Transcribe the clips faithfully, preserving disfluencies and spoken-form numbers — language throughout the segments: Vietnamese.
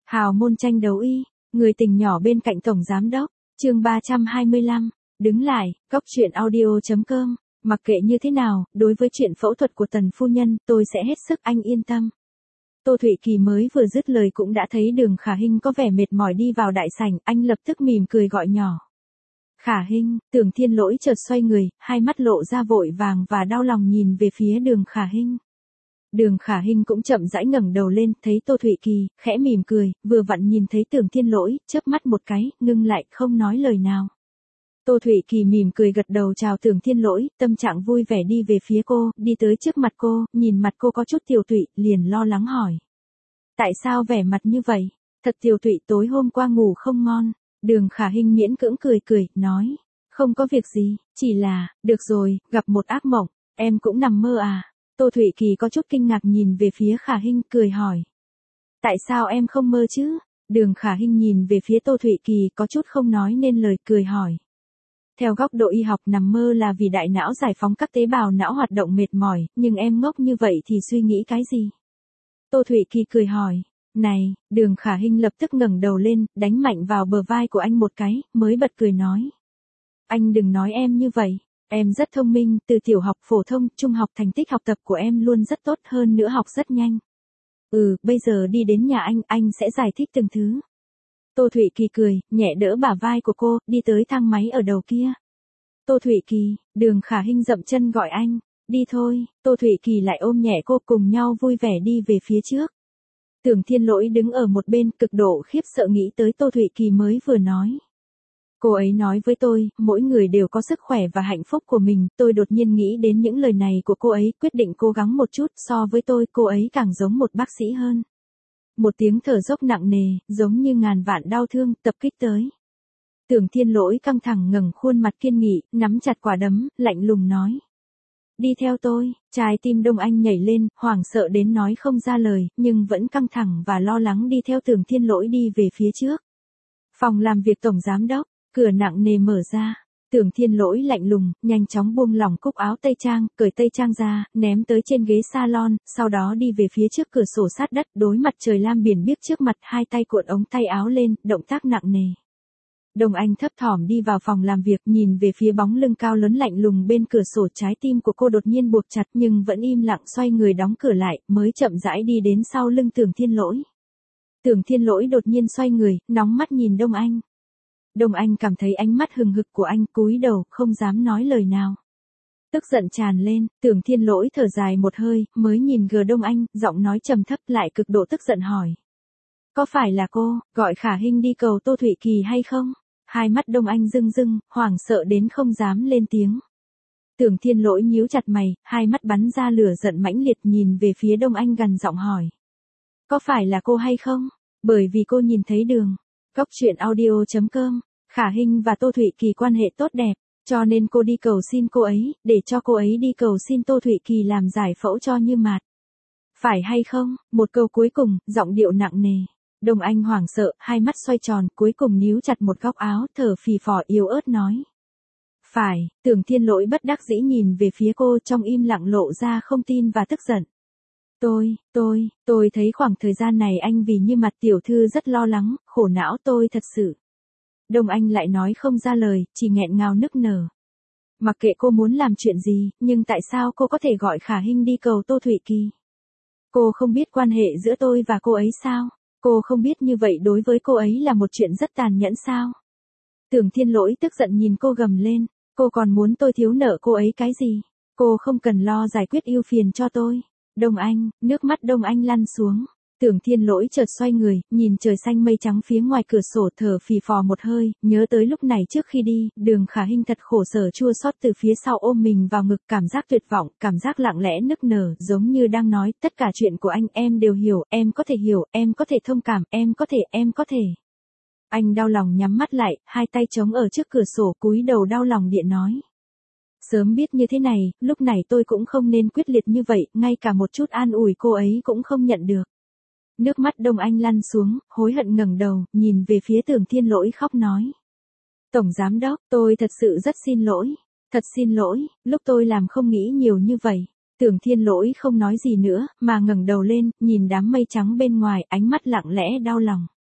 Hào môn tranh đấu y, người tình nhỏ bên cạnh tổng giám đốc, chương ba trăm hai mươi lăm, đứng lại, cóc truyện audio chấm com, mặc kệ như thế nào, đối với chuyện phẫu thuật của Tần phu nhân, tôi sẽ hết sức, anh yên tâm. Tô Thụy Kỳ mới vừa dứt lời cũng đã thấy Đường Khả Hinh có vẻ mệt mỏi đi vào đại sảnh, anh lập tức mỉm cười gọi nhỏ. Khả Hinh, Tưởng Thiên Lỗi chợt xoay người, hai mắt lộ ra vội vàng và đau lòng nhìn về phía Đường Khả Hinh. Đường Khả Hinh cũng chậm rãi ngẩng đầu lên, thấy Tô Thụy Kỳ, khẽ mỉm cười, vừa vặn nhìn thấy Tưởng Thiên Lỗi, chớp mắt một cái, ngưng lại, không nói lời nào. Tô Thụy Kỳ mỉm cười gật đầu chào Tưởng Thiên Lỗi, tâm trạng vui vẻ đi về phía cô, đi tới trước mặt cô, nhìn mặt cô có chút tiều tụy, liền lo lắng hỏi. Tại sao vẻ mặt như vậy? Thật tiều tụy, tối hôm qua ngủ không ngon. Đường Khả Hinh miễn cưỡng cười cười, nói. Không có việc gì, chỉ là, được rồi, gặp một ác mộng, em cũng nằm mơ à? Tô Thụy Kỳ có chút kinh ngạc nhìn về phía Khả Hinh, cười hỏi. Tại sao em không mơ chứ? Đường Khả Hinh nhìn về phía Tô Thụy Kỳ có chút không nói nên lời, cười hỏi. Theo góc độ y học, nằm mơ là vì đại não giải phóng các tế bào não hoạt động mệt mỏi, nhưng em ngốc như vậy thì suy nghĩ cái gì? Tô Thụy Kỳ cười hỏi. Này, Đường Khả Hinh lập tức ngẩng đầu lên, đánh mạnh vào bờ vai của anh một cái, mới bật cười nói. Anh đừng nói em như vậy. Em rất thông minh, từ tiểu học phổ thông, trung học thành tích học tập của em luôn rất tốt, hơn nữa học rất nhanh. Ừ, bây giờ đi đến nhà anh, anh sẽ giải thích từng thứ. Tô Thụy Kỳ cười, nhẹ đỡ bả vai của cô, đi tới thang máy ở đầu kia. Tô Thụy Kỳ, Đường Khả Hinh dậm chân gọi anh, đi thôi, Tô Thụy Kỳ lại ôm nhẹ cô, cùng nhau vui vẻ đi về phía trước. Tưởng Thiên Lỗi đứng ở một bên, cực độ khiếp sợ nghĩ tới Tô Thụy Kỳ mới vừa nói. Cô ấy nói với tôi, mỗi người đều có sức khỏe và hạnh phúc của mình, tôi đột nhiên nghĩ đến những lời này của cô ấy, quyết định cố gắng một chút, so với tôi, cô ấy càng giống một bác sĩ hơn. Một tiếng thở dốc nặng nề, giống như ngàn vạn đau thương, tập kích tới. Tưởng Thiên Lỗi căng thẳng ngẩng khuôn mặt kiên nghị, nắm chặt quả đấm, lạnh lùng nói. Đi theo tôi, trái tim Đông Anh nhảy lên, hoảng sợ đến nói không ra lời, nhưng vẫn căng thẳng và lo lắng đi theo Tưởng Thiên Lỗi đi về phía trước. Phòng làm việc tổng giám đốc, cửa nặng nề mở ra. Tưởng Thiên Lỗi lạnh lùng, nhanh chóng buông lỏng cúc áo tây trang, cởi tây trang ra, ném tới trên ghế salon, sau đó đi về phía trước cửa sổ sát đất, đối mặt trời lam biển biếc trước mặt, hai tay cuộn ống tay áo lên, động tác nặng nề. Đông Anh thấp thỏm đi vào phòng làm việc, nhìn về phía bóng lưng cao lớn lạnh lùng bên cửa sổ, trái tim của cô đột nhiên buộc chặt nhưng vẫn im lặng xoay người đóng cửa lại, mới chậm rãi đi đến sau lưng Tưởng Thiên Lỗi. Tưởng Thiên Lỗi đột nhiên xoay người, nóng mắt nhìn Đông Anh. Đông Anh cảm thấy ánh mắt hừng hực của anh, cúi đầu, không dám nói lời nào. Tức giận tràn lên, Tưởng Thiên Lỗi thở dài một hơi, mới nhìn gờ Đông Anh, giọng nói trầm thấp lại cực độ tức giận hỏi. Có phải là cô, gọi Khả Hinh đi cầu Tô Thụy Kỳ hay không? Hai mắt Đông Anh rưng rưng, hoảng sợ đến không dám lên tiếng. Tưởng Thiên Lỗi nhíu chặt mày, hai mắt bắn ra lửa giận mãnh liệt nhìn về phía Đông Anh gằn giọng hỏi. Có phải là cô hay không? Bởi vì cô nhìn thấy Đường. Cóc truyện audio chấm com, Khả Hinh và Tô Thụy Kỳ quan hệ tốt đẹp, cho nên cô đi cầu xin cô ấy, để cho cô ấy đi cầu xin Tô Thụy Kỳ làm giải phẫu cho Như Mạt. Phải hay không? Một câu cuối cùng, giọng điệu nặng nề. Đông Anh hoảng sợ, hai mắt xoay tròn, cuối cùng níu chặt một góc áo, thở phì phò yếu ớt nói. Phải, Tưởng Thiên Lỗi bất đắc dĩ nhìn về phía cô, trong im lặng lộ ra không tin và tức giận. Tôi, tôi, tôi thấy khoảng thời gian này anh vì Như Mạt tiểu thư rất lo lắng, khổ não, tôi thật sự. Đông Anh lại nói không ra lời, chỉ nghẹn ngào nức nở. Mặc kệ cô muốn làm chuyện gì, nhưng tại sao cô có thể gọi Khả Hinh đi cầu Tô Thụy Kỳ? Cô không biết quan hệ giữa tôi và cô ấy sao? Cô không biết như vậy đối với cô ấy là một chuyện rất tàn nhẫn sao? Tưởng Thiên Lỗi tức giận nhìn cô gầm lên, cô còn muốn tôi thiếu nợ cô ấy cái gì? Cô không cần lo giải quyết ưu phiền cho tôi. Đông Anh, nước mắt Đông Anh lăn xuống. Tưởng Thiên Lỗi chợt xoay người, nhìn trời xanh mây trắng phía ngoài cửa sổ, thở phì phò một hơi, nhớ tới lúc này trước khi đi, Đường Khả Hinh thật khổ sở chua xót từ phía sau ôm mình vào ngực, cảm giác tuyệt vọng, cảm giác lặng lẽ nức nở, giống như đang nói, tất cả chuyện của anh em đều hiểu, em có thể hiểu, em có thể thông cảm, em có thể, em có thể. Anh đau lòng nhắm mắt lại, hai tay chống ở trước cửa sổ, cúi đầu đau lòng điện nói. Sớm biết như thế này, lúc này tôi cũng không nên quyết liệt như vậy, ngay cả một chút an ủi cô ấy cũng không nhận được. Nước mắt Đông Anh lăn xuống, hối hận ngẩng đầu, nhìn về phía Tưởng Thiên Lỗi khóc nói. Tổng giám đốc, tôi thật sự rất xin lỗi. Thật xin lỗi, lúc tôi làm không nghĩ nhiều như vậy. Tưởng Thiên Lỗi không nói gì nữa, mà ngẩng đầu lên, nhìn đám mây trắng bên ngoài, ánh mắt lặng lẽ đau lòng.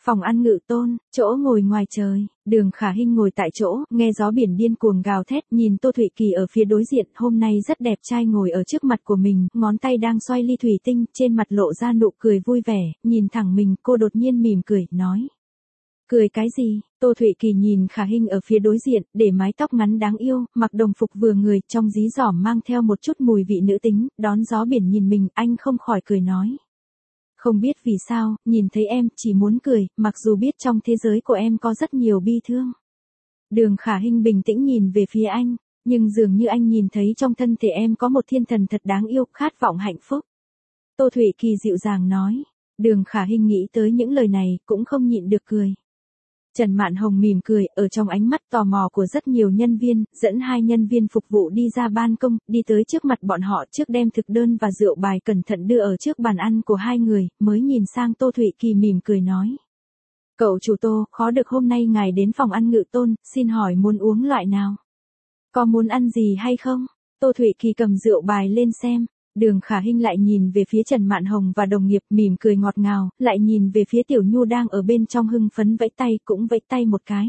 Phòng ăn Ngự Tôn, chỗ ngồi ngoài trời, Đường Khả Hinh ngồi tại chỗ, nghe gió biển điên cuồng gào thét, nhìn Tô Thụy Kỳ ở phía đối diện, hôm nay rất đẹp trai ngồi ở trước mặt của mình, ngón tay đang xoay ly thủy tinh, trên mặt lộ ra nụ cười vui vẻ, nhìn thẳng mình, cô đột nhiên mỉm cười, nói. Cười cái gì? Tô Thụy Kỳ nhìn Khả Hinh ở phía đối diện, để mái tóc ngắn đáng yêu, mặc đồng phục vừa người, trong dí dỏm mang theo một chút mùi vị nữ tính, đón gió biển nhìn mình, anh không khỏi cười nói. Không biết vì sao, nhìn thấy em, chỉ muốn cười, mặc dù biết trong thế giới của em có rất nhiều bi thương. Đường Khả Hinh bình tĩnh nhìn về phía anh, nhưng dường như anh nhìn thấy trong thân thể em có một thiên thần thật đáng yêu, khát vọng hạnh phúc. Tô Thụy Kỳ dịu dàng nói. Đường Khả Hinh nghĩ tới những lời này, cũng không nhịn được cười. Trần Mạn Hồng mỉm cười, ở trong ánh mắt tò mò của rất nhiều nhân viên, dẫn hai nhân viên phục vụ đi ra ban công, đi tới trước mặt bọn họ trước đem thực đơn và rượu bài cẩn thận đưa ở trước bàn ăn của hai người, mới nhìn sang Tô Thụy Kỳ mỉm cười nói. Cậu chủ Tô, khó được hôm nay ngài đến phòng ăn Ngự Tôn, xin hỏi muốn uống loại nào? Có muốn ăn gì hay không? Tô Thụy Kỳ cầm rượu bài lên xem. Đường Khả Hinh lại nhìn về phía Trần Mạn Hồng và đồng nghiệp mỉm cười ngọt ngào, lại nhìn về phía Tiểu Nhu đang ở bên trong hưng phấn vẫy tay cũng vẫy tay một cái.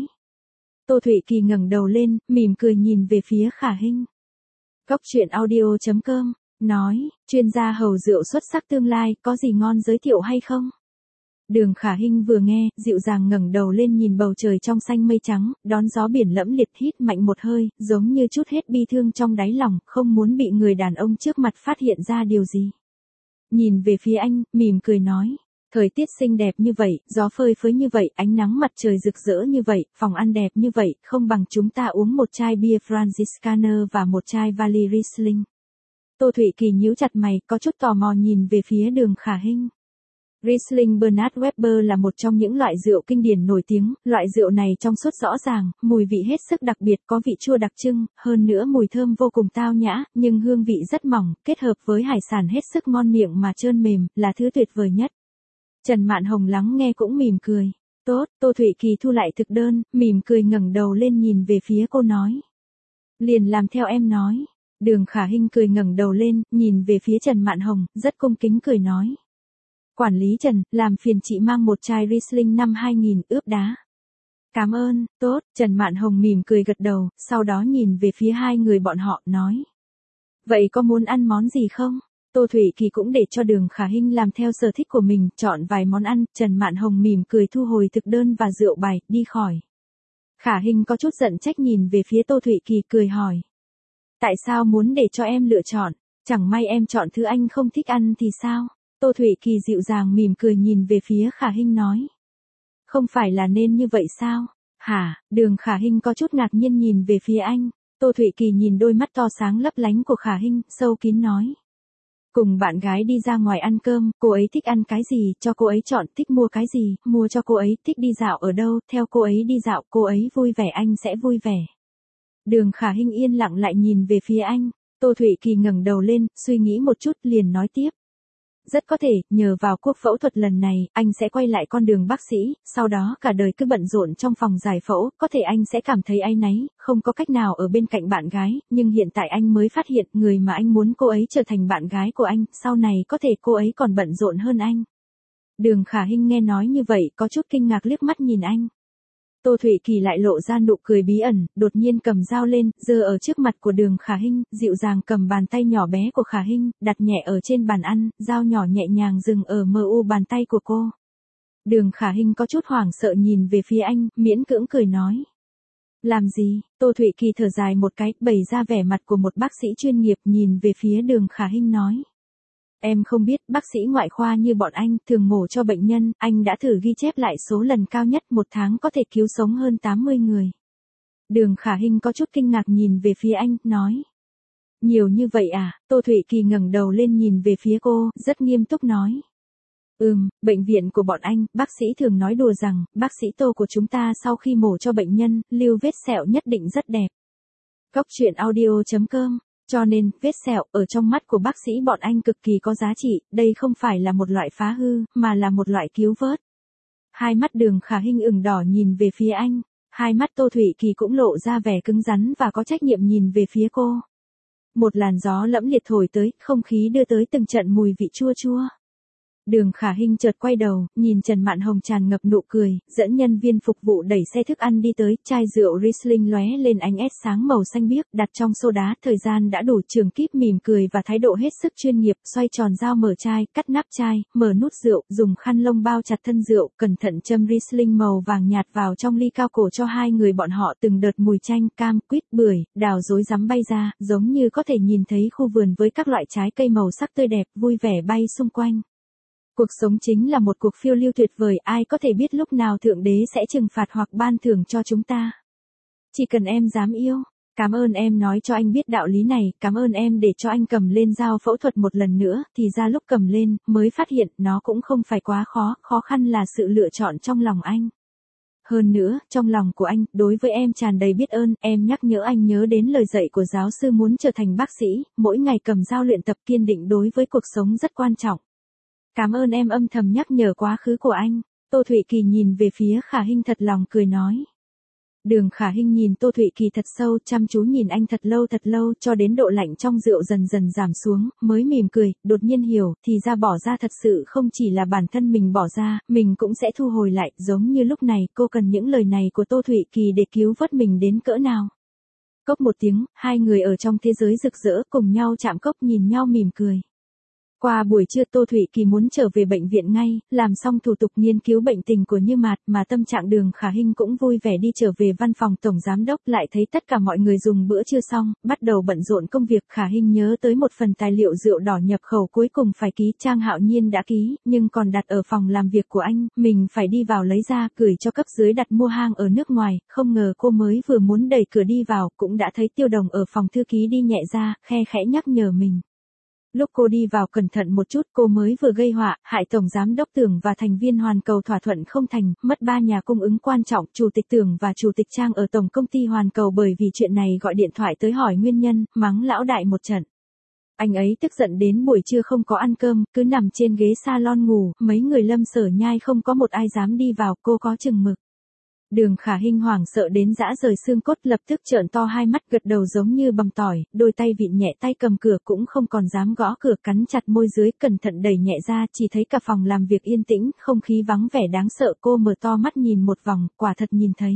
Tô Thụy Kỳ ngẩng đầu lên, mỉm cười nhìn về phía Khả Hinh. Góc truyện audio chấm com, nói, chuyên gia hầu rượu xuất sắc tương lai, có gì ngon giới thiệu hay không? Đường Khả Hinh vừa nghe, dịu dàng ngẩng đầu lên nhìn bầu trời trong xanh mây trắng, đón gió biển lẫm liệt hít mạnh một hơi, giống như chút hết bi thương trong đáy lòng, không muốn bị người đàn ông trước mặt phát hiện ra điều gì. Nhìn về phía anh, mỉm cười nói, thời tiết xinh đẹp như vậy, gió phơi phới như vậy, ánh nắng mặt trời rực rỡ như vậy, phòng ăn đẹp như vậy, không bằng chúng ta uống một chai bia Franziskaner và một chai Valley Riesling. Tô Thụy Kỳ nhíu chặt mày, có chút tò mò nhìn về phía Đường Khả Hinh. Riesling Bernard Weber là một trong những loại rượu kinh điển nổi tiếng, loại rượu này trong suốt rõ ràng, mùi vị hết sức đặc biệt, có vị chua đặc trưng, hơn nữa mùi thơm vô cùng tao nhã, nhưng hương vị rất mỏng, kết hợp với hải sản hết sức ngon miệng mà trơn mềm, là thứ tuyệt vời nhất. Trần Mạn Hồng lắng nghe cũng mỉm cười. Tốt, Tô Thụy Kỳ thu lại thực đơn, mỉm cười ngẩng đầu lên nhìn về phía cô nói. Liền làm theo em nói. Đường Khả Hinh cười ngẩng đầu lên, nhìn về phía Trần Mạn Hồng, rất cung kính cười nói. Quản lý Trần, làm phiền chị mang một chai Riesling năm hai nghìn ướp đá. Cảm ơn, tốt, Trần Mạn Hồng mỉm cười gật đầu, sau đó nhìn về phía hai người bọn họ, nói. Vậy có muốn ăn món gì không? Tô Thụy Kỳ cũng để cho Đường Khả Hinh làm theo sở thích của mình, chọn vài món ăn, Trần Mạn Hồng mỉm cười thu hồi thực đơn và rượu bài, đi khỏi. Khả Hinh có chút giận trách nhìn về phía Tô Thụy Kỳ cười hỏi. Tại sao muốn để cho em lựa chọn, chẳng may em chọn thứ anh không thích ăn thì sao? Tô Thụy Kỳ dịu dàng mỉm cười nhìn về phía Khả Hinh nói. Không phải là nên như vậy sao? Hả? Đường Khả Hinh có chút ngạc nhiên nhìn về phía anh. Tô Thụy Kỳ nhìn đôi mắt to sáng lấp lánh của Khả Hinh, sâu kín nói. Cùng bạn gái đi ra ngoài ăn cơm, cô ấy thích ăn cái gì, cho cô ấy chọn, thích mua cái gì, mua cho cô ấy, thích đi dạo ở đâu, theo cô ấy đi dạo, cô ấy vui vẻ anh sẽ vui vẻ. Đường Khả Hinh yên lặng lại nhìn về phía anh. Tô Thụy Kỳ ngẩng đầu lên, suy nghĩ một chút liền nói tiếp. Rất có thể, nhờ vào cuộc phẫu thuật lần này, anh sẽ quay lại con đường bác sĩ, sau đó cả đời cứ bận rộn trong phòng giải phẫu, có thể anh sẽ cảm thấy áy náy, không có cách nào ở bên cạnh bạn gái, nhưng hiện tại anh mới phát hiện người mà anh muốn cô ấy trở thành bạn gái của anh, sau này có thể cô ấy còn bận rộn hơn anh. Đường Khả Hinh nghe nói như vậy, có chút kinh ngạc liếc mắt nhìn anh. Tô Thụy Kỳ lại lộ ra nụ cười bí ẩn, đột nhiên cầm dao lên, giơ ở trước mặt của Đường Khả Hinh, dịu dàng cầm bàn tay nhỏ bé của Khả Hinh, đặt nhẹ ở trên bàn ăn, dao nhỏ nhẹ nhàng dừng ở mờ u bàn tay của cô. Đường Khả Hinh có chút hoảng sợ nhìn về phía anh, miễn cưỡng cười nói. Làm gì? Tô Thụy Kỳ thở dài một cái, bày ra vẻ mặt của một bác sĩ chuyên nghiệp nhìn về phía Đường Khả Hinh nói. Em không biết, bác sĩ ngoại khoa như bọn anh, thường mổ cho bệnh nhân, anh đã thử ghi chép lại số lần cao nhất một tháng có thể cứu sống hơn tám mươi người. Đường Khả Hinh có chút kinh ngạc nhìn về phía anh, nói. Nhiều như vậy à? Tô Thụy Kỳ ngẩng đầu lên nhìn về phía cô, rất nghiêm túc nói. Ừm, bệnh viện của bọn anh, bác sĩ thường nói đùa rằng, bác sĩ Tô của chúng ta sau khi mổ cho bệnh nhân, lưu vết sẹo nhất định rất đẹp. Góc truyện audio chấm com. Cho nên, vết sẹo, ở trong mắt của bác sĩ bọn anh cực kỳ có giá trị, đây không phải là một loại phá hư, mà là một loại cứu vớt. Hai mắt Đường Khả Hinh ửng đỏ nhìn về phía anh, hai mắt Tô Thụy Kỳ cũng lộ ra vẻ cứng rắn và có trách nhiệm nhìn về phía cô. Một làn gió lẫm liệt thổi tới, không khí đưa tới từng trận mùi vị chua chua. Đường Khả Hinh chợt quay đầu, nhìn Trần Mạn Hồng tràn ngập nụ cười, dẫn nhân viên phục vụ đẩy xe thức ăn đi tới, chai rượu Riesling lóe lên ánh ép sáng màu xanh biếc, đặt trong xô đá, thời gian đã đủ. Trường Kíp mỉm cười và thái độ hết sức chuyên nghiệp, xoay tròn dao mở chai, cắt nắp chai, mở nút rượu, dùng khăn lông bao chặt thân rượu, cẩn thận châm Riesling màu vàng nhạt vào trong ly cao cổ cho hai người bọn họ. Từng đợt mùi chanh, cam, quýt, bưởi, đào rối rắm bay ra, giống như có thể nhìn thấy khu vườn với các loại trái cây màu sắc tươi đẹp, vui vẻ bay xung quanh. Cuộc sống chính là một cuộc phiêu lưu tuyệt vời, ai có thể biết lúc nào Thượng Đế sẽ trừng phạt hoặc ban thưởng cho chúng ta. Chỉ cần em dám yêu. Cảm ơn em nói cho anh biết đạo lý này, cảm ơn em để cho anh cầm lên dao phẫu thuật một lần nữa, thì ra lúc cầm lên, mới phát hiện, nó cũng không phải quá khó, khó khăn là sự lựa chọn trong lòng anh. Hơn nữa, trong lòng của anh, đối với em tràn đầy biết ơn, em nhắc nhở anh nhớ đến lời dạy của giáo sư muốn trở thành bác sĩ, mỗi ngày cầm dao luyện tập kiên định đối với cuộc sống rất quan trọng. Cảm ơn em âm thầm nhắc nhở quá khứ của anh. Tô Thụy Kỳ nhìn về phía Khả Hinh thật lòng cười nói. Đường Khả Hinh nhìn Tô Thụy Kỳ thật sâu, chăm chú nhìn anh thật lâu thật lâu, cho đến độ lạnh trong rượu dần dần giảm xuống, mới mỉm cười, đột nhiên hiểu, thì ra bỏ ra thật sự không chỉ là bản thân mình bỏ ra, mình cũng sẽ thu hồi lại, giống như lúc này cô cần những lời này của Tô Thụy Kỳ để cứu vớt mình đến cỡ nào. Cốc một tiếng, hai người ở trong thế giới rực rỡ cùng nhau chạm cốc nhìn nhau mỉm cười. Qua buổi trưa Tô Thụy Kỳ muốn trở về bệnh viện ngay, làm xong thủ tục nghiên cứu bệnh tình của Như Mạt, mà tâm trạng Đường Khả Hinh cũng vui vẻ đi trở về văn phòng tổng giám đốc, lại thấy tất cả mọi người dùng bữa trưa xong, bắt đầu bận rộn công việc. Khả Hinh nhớ tới một phần tài liệu rượu đỏ nhập khẩu cuối cùng phải ký, Trang Hạo Nhiên đã ký, nhưng còn đặt ở phòng làm việc của anh, mình phải đi vào lấy ra, gửi cho cấp dưới đặt mua hàng ở nước ngoài. Không ngờ cô mới vừa muốn đẩy cửa đi vào, cũng đã thấy Tiêu Đồng ở phòng thư ký đi nhẹ ra, khe khẽ nhắc nhở mình. Lúc cô đi vào cẩn thận một chút, cô mới vừa gây họa, hại tổng giám đốc Tưởng và thành viên Hoàn Cầu thỏa thuận không thành, mất ba nhà cung ứng quan trọng, chủ tịch Tưởng và chủ tịch Trang ở tổng công ty Hoàn Cầu bởi vì chuyện này gọi điện thoại tới hỏi nguyên nhân, mắng lão đại một trận. Anh ấy tức giận đến buổi trưa không có ăn cơm, cứ nằm trên ghế salon ngủ, mấy người Lâm Sở Nhai không có một ai dám đi vào, cô có chừng mực. Đường Khả Hinh hoảng sợ đến rã rời xương cốt, lập tức trợn to hai mắt, gật đầu giống như bằm tỏi, đôi tay vịn nhẹ tay cầm cửa, cũng không còn dám gõ cửa, cắn chặt môi dưới, cẩn thận đẩy nhẹ ra, chỉ thấy cả phòng làm việc yên tĩnh, không khí vắng vẻ đáng sợ. Cô mở to mắt nhìn một vòng, quả thật nhìn thấy.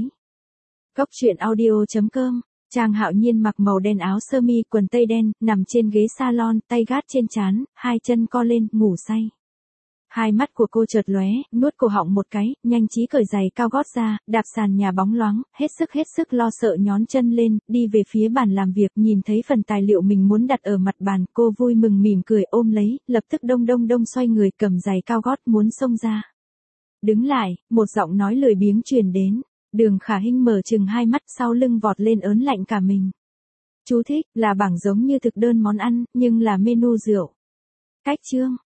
Cốc truyện audio chấm com. Trang Hạo Nhiên mặc màu đen, áo sơ mi, quần tây đen, nằm trên ghế salon, tay gác trên trán, hai chân co lên, ngủ say. Hai mắt của cô chợt lóe, nuốt cổ họng một cái, nhanh trí cởi giày cao gót ra, đạp sàn nhà bóng loáng, hết sức hết sức lo sợ nhón chân lên, đi về phía bàn làm việc, nhìn thấy phần tài liệu mình muốn đặt ở mặt bàn, cô vui mừng mỉm cười ôm lấy, lập tức đông đông đông xoay người cầm giày cao gót muốn xông ra. Đứng lại, một giọng nói lười biếng truyền đến. Đường Khả Hinh mở chừng hai mắt, sau lưng vọt lên ớn lạnh cả mình. Chú thích, là bảng giống như thực đơn món ăn, nhưng là menu rượu. Cách chương.